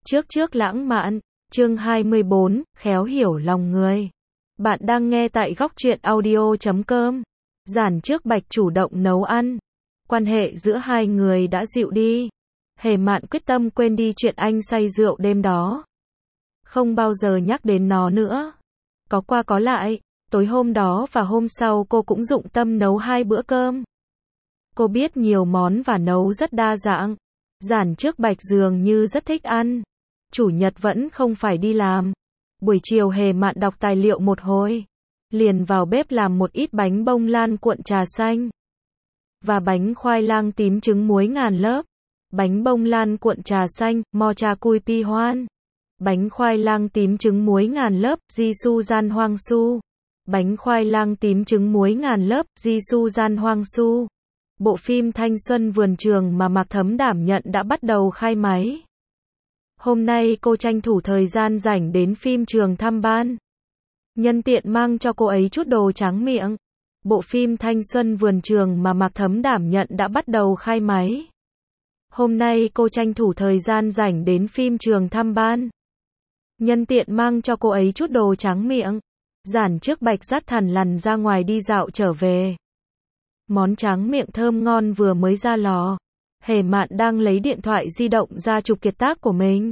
Trước trước lãng mạn, chương 24, khéo hiểu lòng người. Bạn đang nghe tại góc truyện audio.com. Giản Trước Bạch chủ động nấu ăn. Quan hệ giữa hai người đã dịu đi. Hề Mạn quyết tâm quên đi chuyện anh say rượu đêm đó. Không bao giờ nhắc đến nó nữa. Có qua có lại, tối hôm đó và hôm sau cô cũng dụng tâm nấu 2 bữa cơm. Cô biết nhiều món và nấu rất đa dạng. Giản Trước Bạch dường như rất thích ăn. Chủ nhật vẫn không phải đi làm. Buổi chiều Hề Mạn đọc tài liệu một hồi. Liền vào bếp làm một ít bánh bông lan cuộn trà xanh. Và bánh khoai lang tím trứng muối ngàn lớp. Bánh bông lan cuộn trà xanh, mocha cui pi hoan. Bánh khoai lang tím trứng muối ngàn lớp, jisoo jan hoang su. Bánh khoai lang tím trứng muối ngàn lớp, jisoo jan hoang su. Bộ phim thanh xuân vườn trường mà Mạc Thấm đảm nhận đã bắt đầu khai máy. Hôm nay cô tranh thủ thời gian rảnh đến phim trường thăm ban. Nhân tiện mang cho cô ấy chút đồ tráng miệng. Bộ phim thanh xuân vườn trường mà Mạc Thấm đảm nhận đã bắt đầu khai máy. Hôm nay cô tranh thủ thời gian rảnh đến phim trường thăm ban. Nhân tiện mang cho cô ấy chút đồ tráng miệng. Giản Trước Bạch dắt thằn lằn ra ngoài đi dạo trở về. Món tráng miệng thơm ngon vừa mới ra lò. Hề Mạn đang lấy điện thoại di động ra chụp kiệt tác của mình.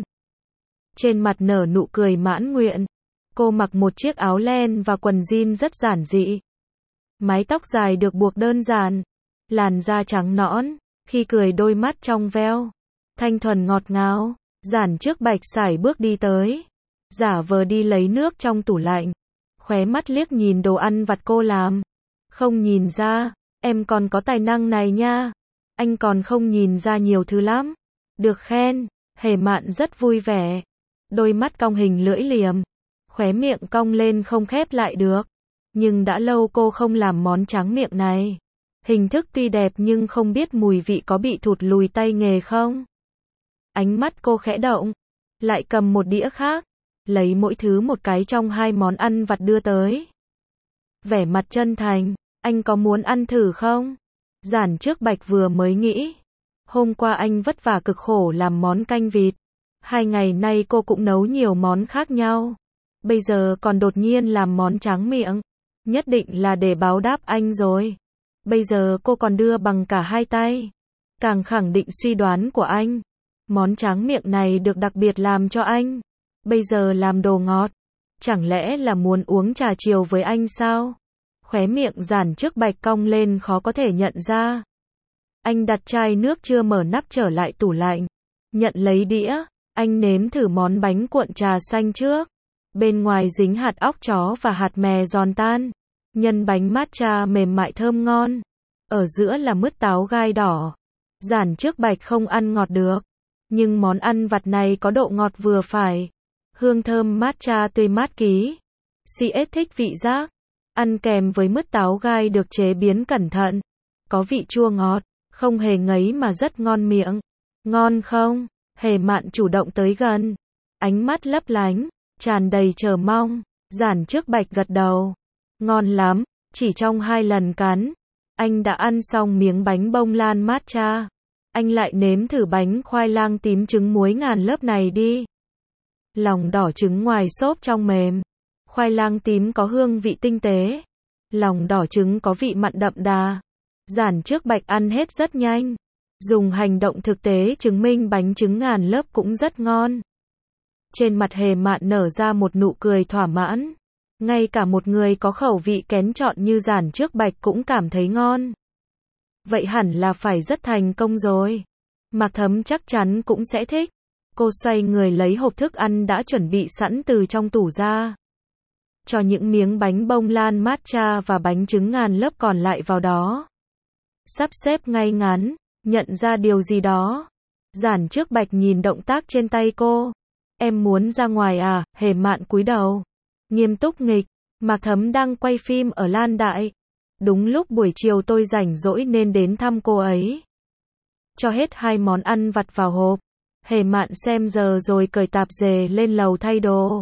Trên mặt nở nụ cười mãn nguyện. Cô mặc một chiếc áo len và quần jean rất giản dị. Mái tóc dài được buộc đơn giản. Làn da trắng nõn. Khi cười đôi mắt trong veo. Thanh thuần ngọt ngào. Giản Trước Bạch sải bước đi tới. Giả vờ đi lấy nước trong tủ lạnh. Khóe mắt liếc nhìn đồ ăn vặt cô làm. Không nhìn ra, em còn có tài năng này nha. Anh còn không nhìn ra nhiều thứ lắm. Được khen, Hề Mạn rất vui vẻ. Đôi mắt cong hình lưỡi liềm. Khóe miệng cong lên không khép lại được. Nhưng đã lâu cô không làm món tráng miệng này. Hình thức tuy đẹp nhưng không biết mùi vị có bị thụt lùi tay nghề không. Ánh mắt cô khẽ động. Lại cầm một đĩa khác. Lấy mỗi thứ một cái trong 2 món ăn vặt đưa tới. Vẻ mặt chân thành, anh có muốn ăn thử không? Giản Trước Bạch vừa mới nghĩ. Hôm qua anh vất vả cực khổ làm món canh vịt. 2 ngày nay cô cũng nấu nhiều món khác nhau. Bây giờ còn đột nhiên làm món tráng miệng. Nhất định là để báo đáp anh rồi. Bây giờ cô còn đưa bằng cả 2 tay. Càng khẳng định suy đoán của anh. Món tráng miệng này được đặc biệt làm cho anh. Bây giờ làm đồ ngọt. Chẳng lẽ là muốn uống trà chiều với anh sao? Khóe miệng Giản Trước Bạch cong lên khó có thể nhận ra. Anh đặt chai nước chưa mở nắp trở lại tủ lạnh. Nhận lấy đĩa. Anh nếm thử món bánh cuộn trà xanh trước. Bên ngoài dính hạt óc chó và hạt mè giòn tan. Nhân bánh matcha mềm mại thơm ngon. Ở giữa là mứt táo gai đỏ. Giản Trước Bạch không ăn ngọt được. Nhưng món ăn vặt này có độ ngọt vừa phải. Hương thơm matcha tươi mát ký. CS thích vị giác. Ăn kèm với mứt táo gai được chế biến cẩn thận. Có vị chua ngọt. Không hề ngấy mà rất ngon miệng. Ngon không? Hề Mạn chủ động tới gần. Ánh mắt lấp lánh. Tràn đầy chờ mong. Giản Trước Bạch gật đầu. Ngon lắm. Chỉ trong 2 lần cắn. Anh đã ăn xong miếng bánh bông lan matcha. Anh lại nếm thử bánh khoai lang tím trứng muối ngàn lớp này đi. Lòng đỏ trứng ngoài xốp trong mềm. Khoai lang tím có hương vị tinh tế. Lòng đỏ trứng có vị mặn đậm đà. Giản Trước Bạch ăn hết rất nhanh. Dùng hành động thực tế chứng minh bánh trứng ngàn lớp cũng rất ngon. Trên mặt Hề Mạn nở ra một nụ cười thỏa mãn. Ngay cả một người có khẩu vị kén chọn như Giản Trước Bạch cũng cảm thấy ngon. Vậy hẳn là phải rất thành công rồi. Mạc Thấm chắc chắn cũng sẽ thích. Cô xoay người lấy hộp thức ăn đã chuẩn bị sẵn từ trong tủ ra. Cho những miếng bánh bông lan matcha và bánh trứng ngàn lớp còn lại vào đó. Sắp xếp ngay ngắn, nhận ra điều gì đó. Giản Trước Bạch nhìn động tác trên tay cô. Em muốn ra ngoài à? Hề Mạn cúi đầu. Nghiêm túc nghịch. Mạc Thấm đang quay phim ở Lan Đại. Đúng lúc buổi chiều tôi rảnh rỗi nên đến thăm cô ấy. Cho hết 2 món ăn vặt vào hộp. Hề Mạn xem giờ rồi cởi tạp dề lên lầu thay đồ.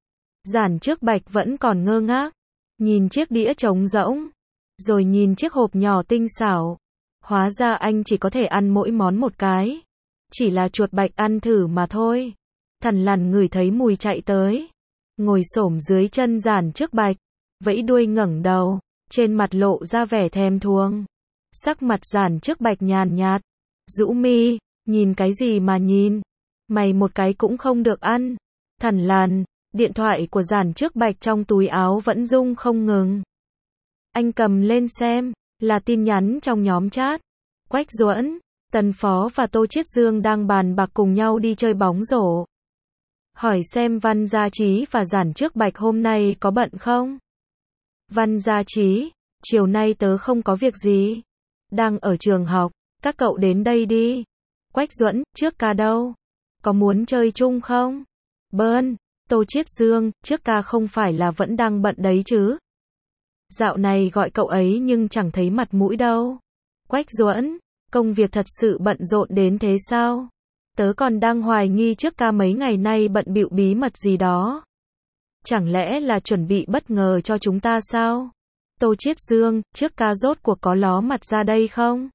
Giản Trước Bạch vẫn còn ngơ ngác. Nhìn chiếc đĩa trống rỗng. Rồi nhìn chiếc hộp nhỏ tinh xảo. Hóa ra anh chỉ có thể ăn mỗi món một cái. Chỉ là chuột bạch ăn thử mà thôi. Thằn Lằn ngửi thấy mùi chạy tới, ngồi xổm dưới chân Giản Trước Bạch, vẫy đuôi ngẩng đầu, trên mặt lộ ra vẻ thèm thuồng. Sắc mặt Giản Trước Bạch nhàn nhạt, rũ mi, nhìn cái gì mà nhìn, mày một cái cũng không được ăn. Thằn Lằn, điện thoại của Giản Trước Bạch trong túi áo vẫn rung không ngừng. Anh cầm lên xem, là tin nhắn trong nhóm chat. Quách Duẫn, Tần Phó và Tô Chiết Dương đang bàn bạc cùng nhau đi chơi bóng rổ. Hỏi xem Văn Gia Trí và Giản Trước Bạch hôm nay có bận không? Văn Gia Trí, chiều nay tớ không có việc gì. Đang ở trường học, các cậu đến đây đi. Quách Duẫn, trước ca đâu? Có muốn chơi chung không? Bơn, Tô Chiết Dương, trước ca không phải là vẫn đang bận đấy chứ? Dạo này gọi cậu ấy nhưng chẳng thấy mặt mũi đâu. Quách Duẫn, công việc thật sự bận rộn đến thế sao? Tớ còn đang hoài nghi trước ca mấy ngày nay bận bịu bí mật gì đó. Chẳng lẽ là chuẩn bị bất ngờ cho chúng ta sao? Tô Chiết Dương, trước ca rốt cuộc có ló mặt ra đây không?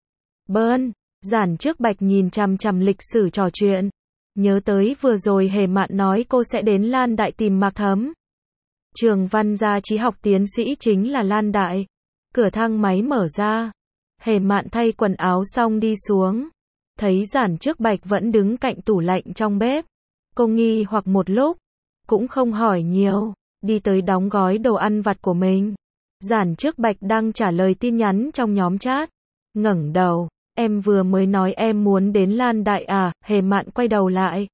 Bơn, Giản Trước Bạch nhìn chằm chằm lịch sử trò chuyện. Nhớ tới vừa rồi Hề Mạn nói cô sẽ đến Lan Đại tìm Mạc Thấm. Trường Văn Gia Trí học tiến sĩ chính là Lan Đại. Cửa thang máy mở ra. Hề Mạn thay quần áo xong đi xuống. Thấy Giản Trước Bạch vẫn đứng cạnh tủ lạnh trong bếp. Cô nghi hoặc một lúc. Cũng không hỏi nhiều. Đi tới đóng gói đồ ăn vặt của mình. Giản Trước Bạch đang trả lời tin nhắn trong nhóm chat. Ngẩng đầu. Em vừa mới nói em muốn đến Lan Đại à? Hề Mạn quay đầu lại.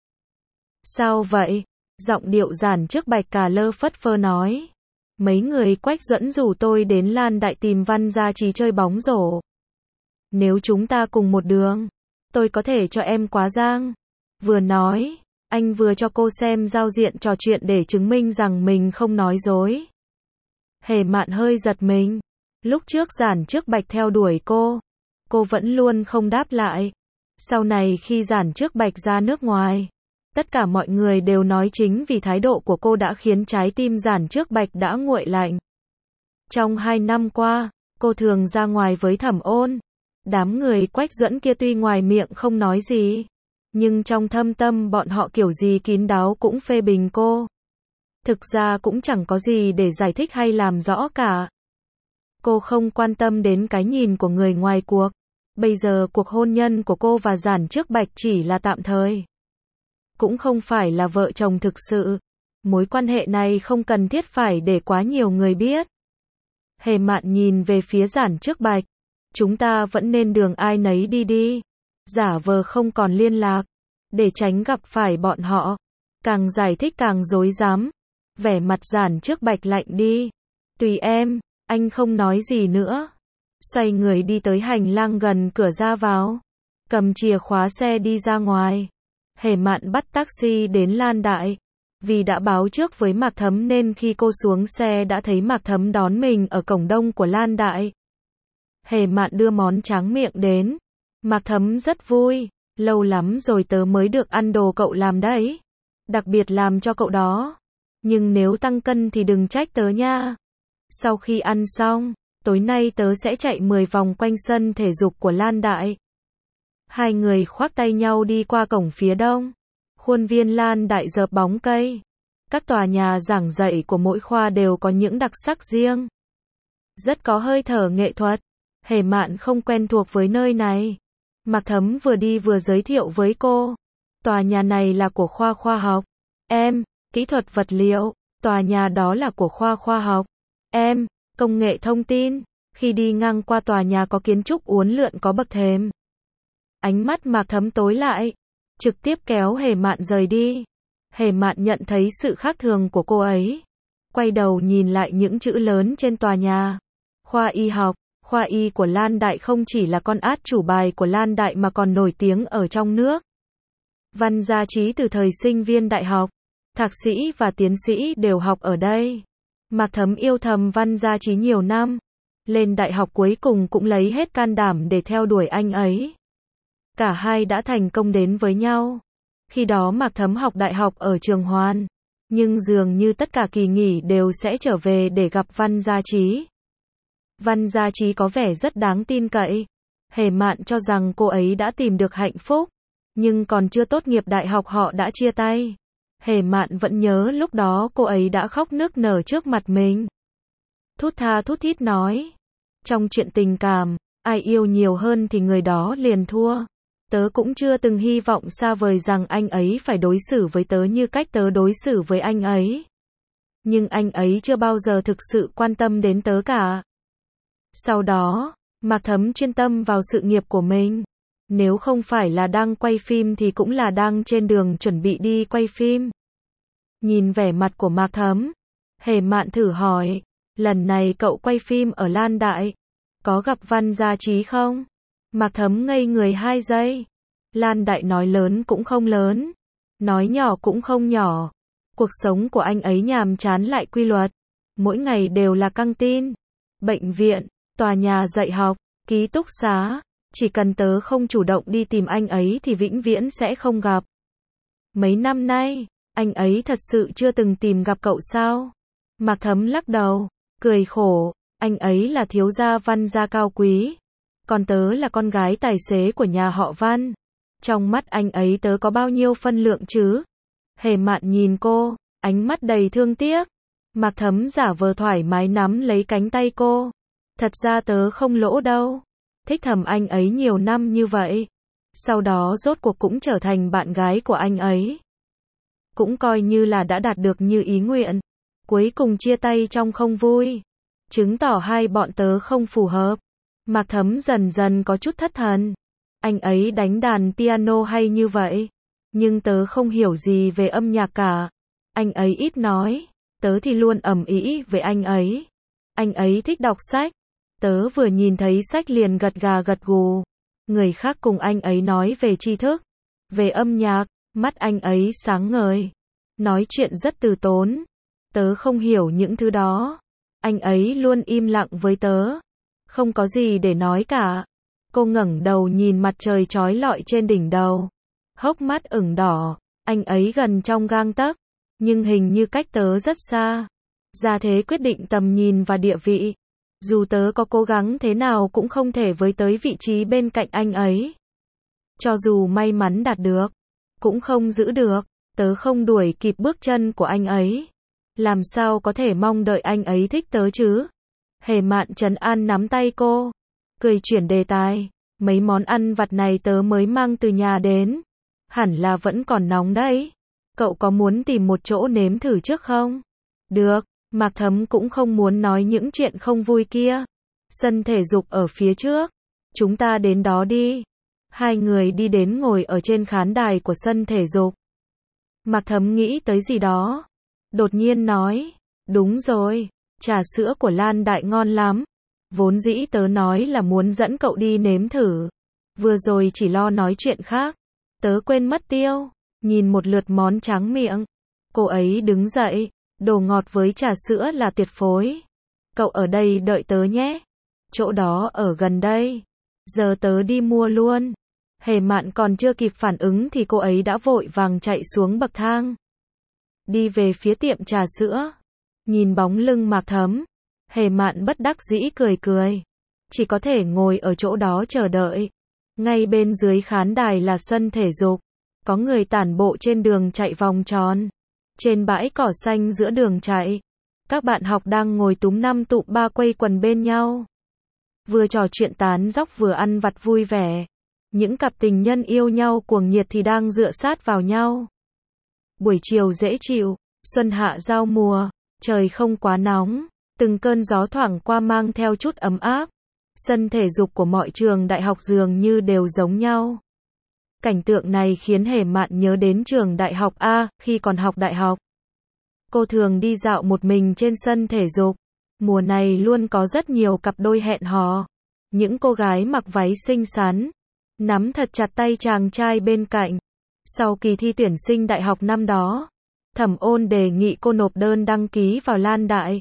Sao vậy? Giọng điệu Giản Trước Bạch cà lơ phất phơ nói. Mấy người Quách Duẫn rủ tôi đến Lan Đại tìm Văn Gia Trí chơi bóng rổ. Nếu chúng ta cùng một đường, tôi có thể cho em quá giang. Vừa nói, anh vừa cho cô xem giao diện trò chuyện để chứng minh rằng mình không nói dối. Hề Mạn hơi giật mình. Lúc trước Giản Trước Bạch theo đuổi cô vẫn luôn không đáp lại. Sau này khi Giản Trước Bạch ra nước ngoài, tất cả mọi người đều nói chính vì thái độ của cô đã khiến trái tim Giản Trước Bạch đã nguội lạnh. Trong 2 năm qua, cô thường ra ngoài với Thẩm Ôn. Đám người Quách Duẫn kia tuy ngoài miệng không nói gì, nhưng trong thâm tâm bọn họ kiểu gì kín đáo cũng phê bình cô. Thực ra cũng chẳng có gì để giải thích hay làm rõ cả. Cô không quan tâm đến cái nhìn của người ngoài cuộc. Bây giờ cuộc hôn nhân của cô và Giản Trước Bạch chỉ là tạm thời. Cũng không phải là vợ chồng thực sự. Mối quan hệ này không cần thiết phải để quá nhiều người biết. Hề Mạn nhìn về phía Giản Trước Bạch. Chúng ta vẫn nên đường ai nấy đi đi. Giả vờ không còn liên lạc. Để tránh gặp phải bọn họ. Càng giải thích càng rối rắm. Vẻ mặt Giản Trước Bạch lạnh đi. Tùy em, anh không nói gì nữa. Xoay người đi tới hành lang gần cửa ra vào. Cầm chìa khóa xe đi ra ngoài. Hề Mạn bắt taxi đến Lan Đại. Vì đã báo trước với Mạc Thấm nên khi cô xuống xe đã thấy Mạc Thấm đón mình ở cổng đông của Lan Đại. Hề Mạn đưa món tráng miệng đến. Mạc Thấm rất vui. Lâu lắm rồi tớ mới được ăn đồ cậu làm đấy. Đặc biệt làm cho cậu đó. Nhưng nếu tăng cân thì đừng trách tớ nha. Sau khi ăn xong, tối nay tớ sẽ chạy 10 vòng quanh sân thể dục của Lan Đại. Hai người khoác tay nhau đi qua cổng phía đông. Khuôn viên Lan Đại dợp bóng cây. Các tòa nhà giảng dạy của mỗi khoa đều có những đặc sắc riêng. Rất có hơi thở nghệ thuật. Hề Mạn không quen thuộc với nơi này. Mạc Thấm vừa đi vừa giới thiệu với cô. Tòa nhà này là của khoa khoa học. Em, kỹ thuật vật liệu. Tòa nhà đó là của khoa khoa học. Em, công nghệ thông tin. Khi đi ngang qua tòa nhà có kiến trúc uốn lượn có bậc thềm. Ánh mắt Mạc Thấm tối lại. Trực tiếp kéo Hề Mạn rời đi. Hề Mạn nhận thấy sự khác thường của cô ấy. Quay đầu nhìn lại những chữ lớn trên tòa nhà. Khoa y học. Khoa y của Lan Đại không chỉ là con át chủ bài của Lan Đại mà còn nổi tiếng ở trong nước. Văn Gia Trí từ thời sinh viên đại học, thạc sĩ và tiến sĩ đều học ở đây. Mạc Thấm yêu thầm Văn Gia Trí nhiều năm. Lên đại học cuối cùng cũng lấy hết can đảm để theo đuổi anh ấy. Cả hai đã thành công đến với nhau. Khi đó Mạc Thấm học đại học ở Trường Hoàn. Nhưng dường như tất cả kỳ nghỉ đều sẽ trở về để gặp Văn Gia Trí. Văn Gia Trí có vẻ rất đáng tin cậy. Hề Mạn cho rằng cô ấy đã tìm được hạnh phúc. nhưng còn chưa tốt nghiệp đại học họ đã chia tay. Hề Mạn vẫn nhớ lúc đó cô ấy đã khóc nức nở trước mặt mình. Thút tha thút thít nói, trong chuyện tình cảm, ai yêu nhiều hơn thì người đó liền thua. Tớ cũng chưa từng hy vọng xa vời rằng anh ấy phải đối xử với tớ như cách tớ đối xử với anh ấy. Nhưng anh ấy chưa bao giờ thực sự quan tâm đến tớ cả. Sau đó, Mạc Thấm chuyên tâm vào sự nghiệp của mình. Nếu không phải là đang quay phim thì cũng là đang trên đường chuẩn bị đi quay phim. Nhìn vẻ mặt của Mạc Thấm, Hề Mạn thử hỏi, lần này cậu quay phim ở Lan Đại, có gặp Văn Gia Trí không? Mạc Thấm ngây người 2 giây. Lan Đại nói lớn cũng không lớn, nói nhỏ cũng không nhỏ. Cuộc sống của anh ấy nhàm chán lại quy luật. Mỗi ngày đều là căng tin, bệnh viện, tòa nhà dạy học, ký túc xá. Chỉ cần tớ không chủ động đi tìm anh ấy thì vĩnh viễn sẽ không gặp. Mấy năm nay, anh ấy thật sự chưa từng tìm gặp cậu sao? Mạc Thấm lắc đầu, cười khổ, anh ấy là thiếu gia Văn gia cao quý. Còn tớ là con gái tài xế của nhà họ Văn. Trong mắt anh ấy tớ có bao nhiêu phân lượng chứ? Hề Mạn nhìn cô, ánh mắt đầy thương tiếc. Mạc Thấm giả vờ thoải mái nắm lấy cánh tay cô. Thật ra tớ không lỗ đâu. Thích thầm anh ấy nhiều năm như vậy. Sau đó rốt cuộc cũng trở thành bạn gái của anh ấy. Cũng coi như là đã đạt được như ý nguyện. Cuối cùng chia tay trong không vui. Chứng tỏ hai bọn tớ không phù hợp. Mạc Thấm dần dần có chút thất thần. Anh ấy đánh đàn piano hay như vậy. Nhưng tớ không hiểu gì về âm nhạc cả. Anh ấy ít nói. Tớ thì luôn ầm ĩ về anh ấy. Anh ấy thích đọc sách. Tớ vừa nhìn thấy sách liền gật gà gật gù. Người khác cùng anh ấy nói về tri thức, về âm nhạc, mắt anh ấy sáng ngời. Nói chuyện rất từ tốn. Tớ không hiểu những thứ đó. Anh ấy luôn im lặng với tớ. Không có gì để nói cả. Cô ngẩng đầu nhìn mặt trời chói lọi trên đỉnh đầu. Hốc mắt ửng đỏ. Anh ấy gần trong gang tấc. Nhưng hình như cách tớ rất xa. Gia thế quyết định tầm nhìn và địa vị. Dù tớ có cố gắng thế nào cũng không thể với tới vị trí bên cạnh anh ấy. Cho dù may mắn đạt được, cũng không giữ được. Tớ không đuổi kịp bước chân của anh ấy. Làm sao có thể mong đợi anh ấy thích tớ chứ? Hề Mạn trấn an nắm tay cô. Cười chuyển đề tài. Mấy món ăn vặt này tớ mới mang từ nhà đến. Hẳn là vẫn còn nóng đấy. Cậu có muốn tìm một chỗ nếm thử trước không? Được. Mạc Thấm cũng không muốn nói những chuyện không vui kia. Sân thể dục ở phía trước. Chúng ta đến đó đi. Hai người đi đến ngồi ở trên khán đài của sân thể dục. Mạc Thấm nghĩ tới gì đó. Đột nhiên nói. Đúng rồi. Trà sữa của Lan Đại ngon lắm. Vốn dĩ tớ nói là muốn dẫn cậu đi nếm thử. Vừa rồi chỉ lo nói chuyện khác. Tớ quên mất tiêu. Nhìn một lượt món tráng miệng. Cô ấy đứng dậy. Đồ ngọt với trà sữa là tuyệt phối. Cậu ở đây đợi tớ nhé. Chỗ đó ở gần đây. Giờ tớ đi mua luôn. Hề Mạn còn chưa kịp phản ứng thì cô ấy đã vội vàng chạy xuống bậc thang. Đi về phía tiệm trà sữa. Nhìn bóng lưng Mạc Thấm. Hề Mạn bất đắc dĩ cười cười. Chỉ có thể ngồi ở chỗ đó chờ đợi. Ngay bên dưới khán đài là sân thể dục. Có người tản bộ trên đường chạy vòng tròn. Trên bãi cỏ xanh giữa đường chạy, các bạn học đang ngồi túm năm tụm ba quây quần bên nhau. Vừa trò chuyện tán dóc vừa ăn vặt vui vẻ. Những cặp tình nhân yêu nhau cuồng nhiệt thì đang dựa sát vào nhau. Buổi chiều dễ chịu, xuân hạ giao mùa, trời không quá nóng, từng cơn gió thoảng qua mang theo chút ấm áp. Sân thể dục của mọi trường đại học dường như đều giống nhau. Cảnh tượng này khiến Hề Mạn nhớ đến trường đại học A, khi còn học đại học. Cô thường đi dạo một mình trên sân thể dục. Mùa này luôn có rất nhiều cặp đôi hẹn hò. Những cô gái mặc váy xinh xắn, nắm thật chặt tay chàng trai bên cạnh. Sau kỳ thi tuyển sinh đại học năm đó, Thẩm Ôn đề nghị cô nộp đơn đăng ký vào Lan Đại.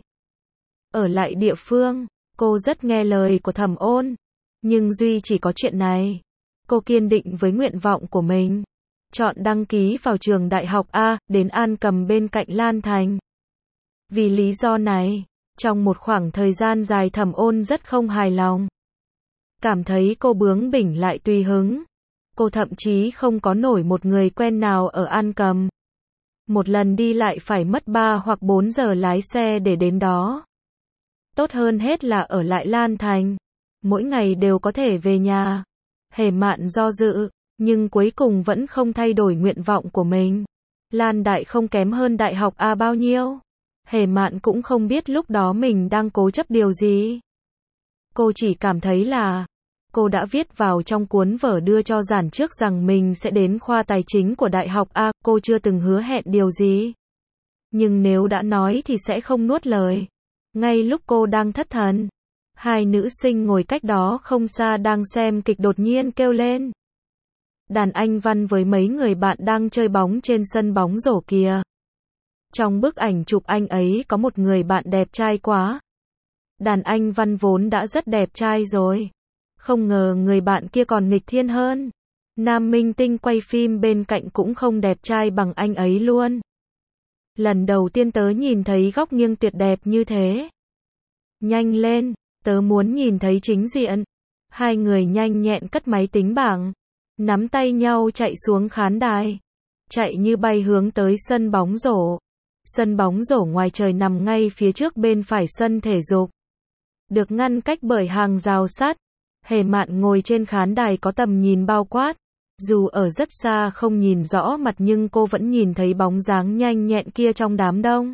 Ở lại địa phương, cô rất nghe lời của Thẩm Ôn. Nhưng duy chỉ có chuyện này. Cô kiên định với nguyện vọng của mình. Chọn đăng ký vào trường đại học A, đến An Cầm bên cạnh Lan Thành. Vì lý do này, trong một khoảng thời gian dài Thẩm Ôn rất không hài lòng. Cảm thấy cô bướng bỉnh lại tùy hứng. Cô thậm chí không có nổi một người quen nào ở An Cầm. Một lần đi lại phải mất 3 hoặc 4 giờ lái xe để đến đó. Tốt hơn hết là ở lại Lan Thành. Mỗi ngày đều có thể về nhà. Hề Mạn do dự, nhưng cuối cùng vẫn không thay đổi nguyện vọng của mình. Lan Đại không kém hơn Đại học A bao nhiêu. Hề Mạn cũng không biết lúc đó mình đang cố chấp điều gì. Cô chỉ cảm thấy là cô đã viết vào trong cuốn vở đưa cho Giản trước rằng mình sẽ đến khoa tài chính của Đại học A, cô chưa từng hứa hẹn điều gì. Nhưng nếu đã nói thì sẽ không nuốt lời. Ngay lúc cô đang thất thần, hai nữ sinh ngồi cách đó không xa đang xem kịch đột nhiên kêu lên. Đàn anh Văn với mấy người bạn đang chơi bóng trên sân bóng rổ kìa. Trong bức ảnh chụp anh ấy có một người bạn đẹp trai quá. Đàn anh Văn vốn đã rất đẹp trai rồi. Không ngờ người bạn kia còn nghịch thiên hơn. Nam minh tinh quay phim bên cạnh cũng không đẹp trai bằng anh ấy luôn. Lần đầu tiên tớ nhìn thấy góc nghiêng tuyệt đẹp như thế. Nhanh lên, tớ muốn nhìn thấy chính diện. Hai người nhanh nhẹn cất máy tính bảng, nắm tay nhau chạy xuống khán đài. Chạy như bay hướng tới sân bóng rổ. Sân bóng rổ ngoài trời nằm ngay phía trước bên phải sân thể dục. Được ngăn cách bởi hàng rào sắt. Hề Mạn ngồi trên khán đài có tầm nhìn bao quát. Dù ở rất xa không nhìn rõ mặt nhưng cô vẫn nhìn thấy bóng dáng nhanh nhẹn kia trong đám đông.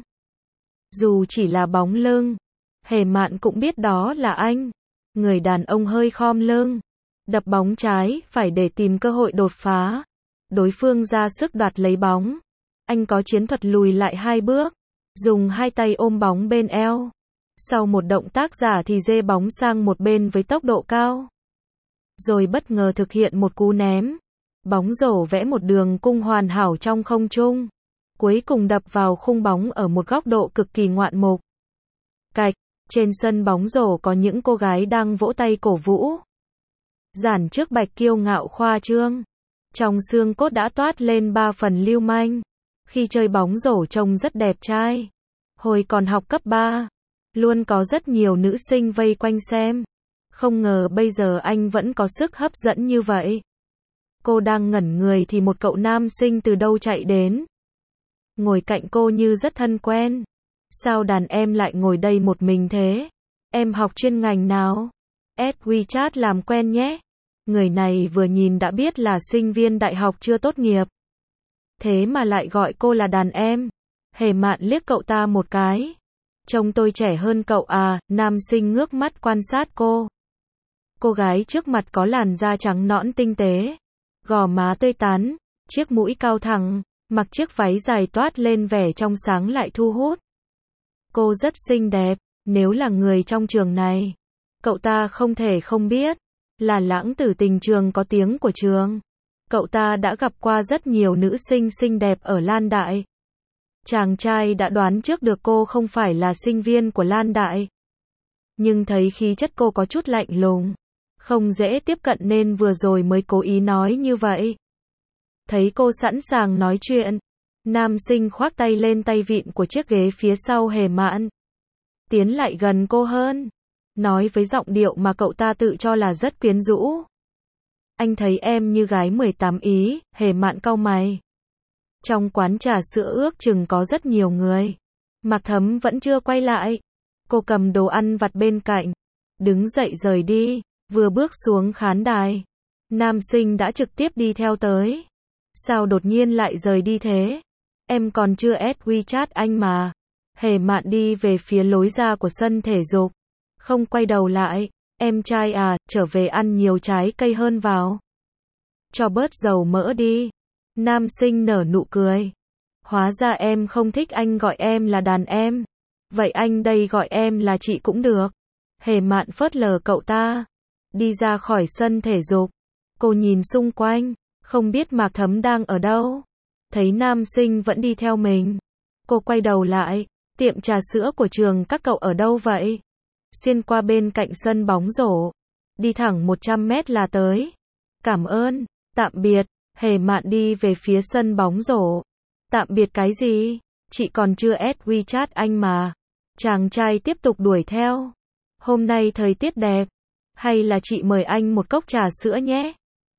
Dù chỉ là bóng lưng, Hề Mạn cũng biết đó là anh. Người đàn ông hơi khom lưng, đập bóng trái phải để tìm cơ hội đột phá. Đối phương ra sức đoạt lấy bóng. Anh có chiến thuật lùi lại 2 bước, dùng 2 tay ôm bóng bên eo. Sau một động tác giả thì dê bóng sang một bên với tốc độ cao. Rồi bất ngờ thực hiện một cú ném. Bóng rổ vẽ một đường cung hoàn hảo trong không trung. Cuối cùng đập vào khung bóng ở một góc độ cực kỳ ngoạn mục. Cạch, trên sân bóng rổ có những cô gái đang vỗ tay cổ vũ. Giản trước Bạch kiêu ngạo khoa trương. Trong xương cốt đã toát lên 3 phần lưu manh. Khi chơi bóng rổ trông rất đẹp trai. Hồi còn học cấp 3, luôn có rất nhiều nữ sinh vây quanh xem. Không ngờ bây giờ anh vẫn có sức hấp dẫn như vậy. Cô đang ngẩn người thì một cậu nam sinh từ đâu chạy đến. Ngồi cạnh cô như rất thân quen. Sao đàn em lại ngồi đây một mình thế? Em học chuyên ngành nào? Add WeChat làm quen nhé. Người này vừa nhìn đã biết là sinh viên đại học chưa tốt nghiệp. Thế mà lại gọi cô là đàn em. Hề Mạn liếc cậu ta một cái. Trông tôi trẻ hơn cậu à, nam sinh ngước mắt quan sát cô. Cô gái trước mặt có làn da trắng nõn tinh tế, gò má tươi tắn, chiếc mũi cao thẳng, mặc chiếc váy dài toát lên vẻ trong sáng lại thu hút. Cô rất xinh đẹp, nếu là người trong trường này, cậu ta không thể không biết, là lãng tử tình trường có tiếng của trường. Cậu ta đã gặp qua rất nhiều nữ sinh xinh đẹp ở Lan Đại. Chàng trai đã đoán trước được cô không phải là sinh viên của Lan Đại. Nhưng thấy khí chất cô có chút lạnh lùng, không dễ tiếp cận nên vừa rồi mới cố ý nói như vậy. Thấy cô sẵn sàng nói chuyện, nam sinh khoác tay lên tay vịn của chiếc ghế phía sau Hề Mạn. Tiến lại gần cô hơn, nói với giọng điệu mà cậu ta tự cho là rất quyến rũ. Anh thấy em như gái 18 ý, Hề Mạn cau mày. Trong quán trà sữa ước chừng có rất nhiều người. Mạc Thấm vẫn chưa quay lại. Cô cầm đồ ăn vặt bên cạnh, đứng dậy rời đi, vừa bước xuống khán đài. Nam sinh đã trực tiếp đi theo tới. Sao đột nhiên lại rời đi thế? Em còn chưa add WeChat anh mà. Hề Mạn đi về phía lối ra của sân thể dục. Không quay đầu lại. Em trai à, trở về ăn nhiều trái cây hơn vào. Cho bớt dầu mỡ đi. Nam sinh nở nụ cười. Hóa ra em không thích anh gọi em là đàn em. Vậy anh đây gọi em là chị cũng được. Hề Mạn phớt lờ cậu ta. Đi ra khỏi sân thể dục. Cô nhìn xung quanh. Không biết Mạc Thấm đang ở đâu. Thấy nam sinh vẫn đi theo mình. Cô quay đầu lại. Tiệm trà sữa của trường các cậu ở đâu vậy? Xuyên qua bên cạnh sân bóng rổ. Đi thẳng 100 mét là tới. Cảm ơn. Tạm biệt. Hề Mạn đi về phía sân bóng rổ. Tạm biệt cái gì? Chị còn chưa add WeChat anh mà. Chàng trai tiếp tục đuổi theo. Hôm nay thời tiết đẹp. Hay là chị mời anh một cốc trà sữa nhé?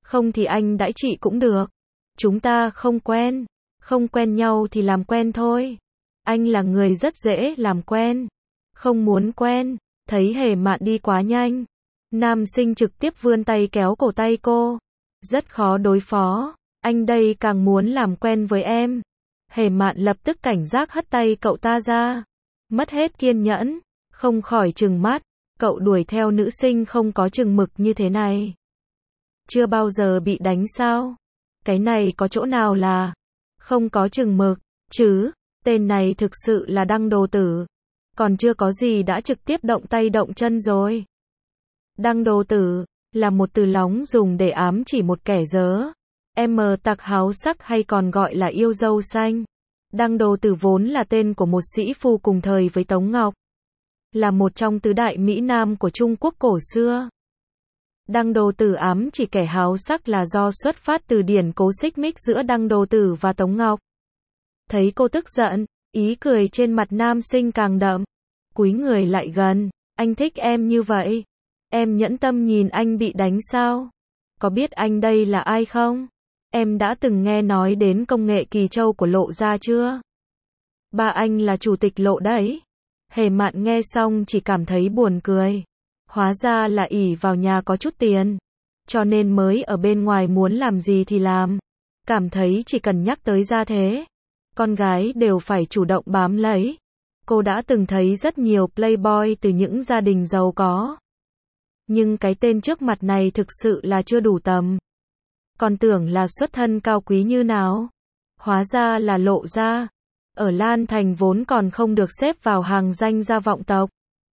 Không thì anh đãi chị cũng được. Chúng ta không quen. Không quen nhau thì làm quen thôi. Anh là người rất dễ làm quen. Không muốn quen. Thấy Hề Mạn đi quá nhanh, nam sinh trực tiếp vươn tay kéo cổ tay cô. Rất khó đối phó. Anh đây càng muốn làm quen với em. Hề Mạn lập tức cảnh giác hất tay cậu ta ra. Mất hết kiên nhẫn. Không khỏi trừng mắt. Cậu đuổi theo nữ sinh không có chừng mực như thế này. Chưa bao giờ bị đánh sao? Cái này có chỗ nào là không có chừng mực, chứ? Tên này thực sự là đăng đồ tử. Còn chưa có gì đã trực tiếp động tay động chân rồi. Đăng đồ tử là một từ lóng dùng để ám chỉ một kẻ dớ. Tặc háo sắc hay còn gọi là yêu dâu xanh. Đăng đồ tử vốn là tên của một sĩ phu cùng thời với Tống Ngọc. Là một trong tứ đại Mỹ Nam của Trung Quốc cổ xưa. Đăng đồ tử ám chỉ kẻ háo sắc là do xuất phát từ điển cố xích mích giữa đăng đồ tử và Tống Ngọc. Thấy cô tức giận, ý cười trên mặt nam sinh càng đậm. Cúi người lại gần. Anh thích em như vậy. Em nhẫn tâm nhìn anh bị đánh sao? Có biết anh đây là ai không? Em đã từng nghe nói đến công nghệ Kỳ Châu của Lộ gia chưa? Ba anh là chủ tịch Lộ đấy. Hề Mạn nghe xong chỉ cảm thấy buồn cười. Hóa ra là ỷ vào nhà có chút tiền. Cho nên mới ở bên ngoài muốn làm gì thì làm. Cảm thấy chỉ cần nhắc tới gia thế. Con gái đều phải chủ động bám lấy. Cô đã từng thấy rất nhiều playboy từ những gia đình giàu có. Nhưng cái tên trước mặt này thực sự là chưa đủ tầm. Còn tưởng là xuất thân cao quý như nào. Hóa ra là Lộ gia. Ở Lan Thành vốn còn không được xếp vào hàng danh gia vọng tộc.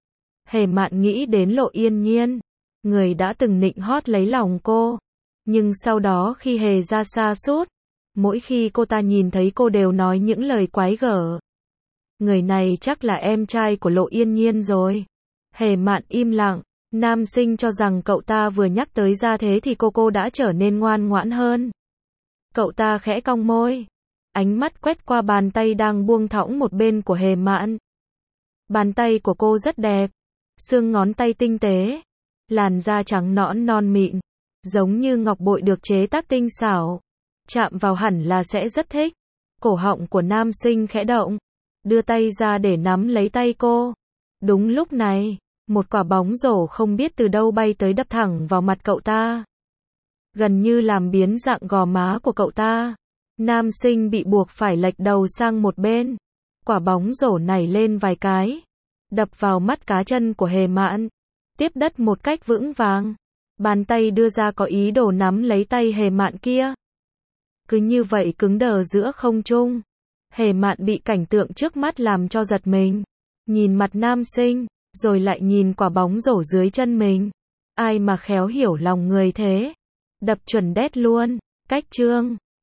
Hề Mạn nghĩ đến Lộ Yên Nhiên. Người đã từng nịnh hót lấy lòng cô. Nhưng sau đó khi Hề ra sa sút, mỗi khi cô ta nhìn thấy cô đều nói những lời quái gở. Người này chắc là em trai của Lộ Yên Nhiên rồi. Hề Mạn im lặng. Nam sinh cho rằng cậu ta vừa nhắc tới gia thế thì cô đã trở nên ngoan ngoãn hơn. Cậu ta khẽ cong môi. Ánh mắt quét qua bàn tay đang buông thõng một bên của Hề Mạn. Bàn tay của cô rất đẹp. Xương ngón tay tinh tế. Làn da trắng nõn non mịn. Giống như ngọc bội được chế tác tinh xảo. Chạm vào hẳn là sẽ rất thích. Cổ họng của nam sinh khẽ động. Đưa tay ra để nắm lấy tay cô. Đúng lúc này, một quả bóng rổ không biết từ đâu bay tới đập thẳng vào mặt cậu ta. Gần như làm biến dạng gò má của cậu ta. Nam sinh bị buộc phải lệch đầu sang một bên. Quả bóng rổ nảy lên vài cái. Đập vào mắt cá chân của Hề Mạn. Tiếp đất một cách vững vàng. Bàn tay đưa ra có ý đồ nắm lấy tay Hề Mạn kia. Cứ như vậy cứng đờ giữa không trung. Hề Mạn bị cảnh tượng trước mắt làm cho giật mình. Nhìn mặt nam sinh, rồi lại nhìn quả bóng rổ dưới chân mình. Ai mà khéo hiểu lòng người thế. Đập chuẩn đét luôn. Cách chương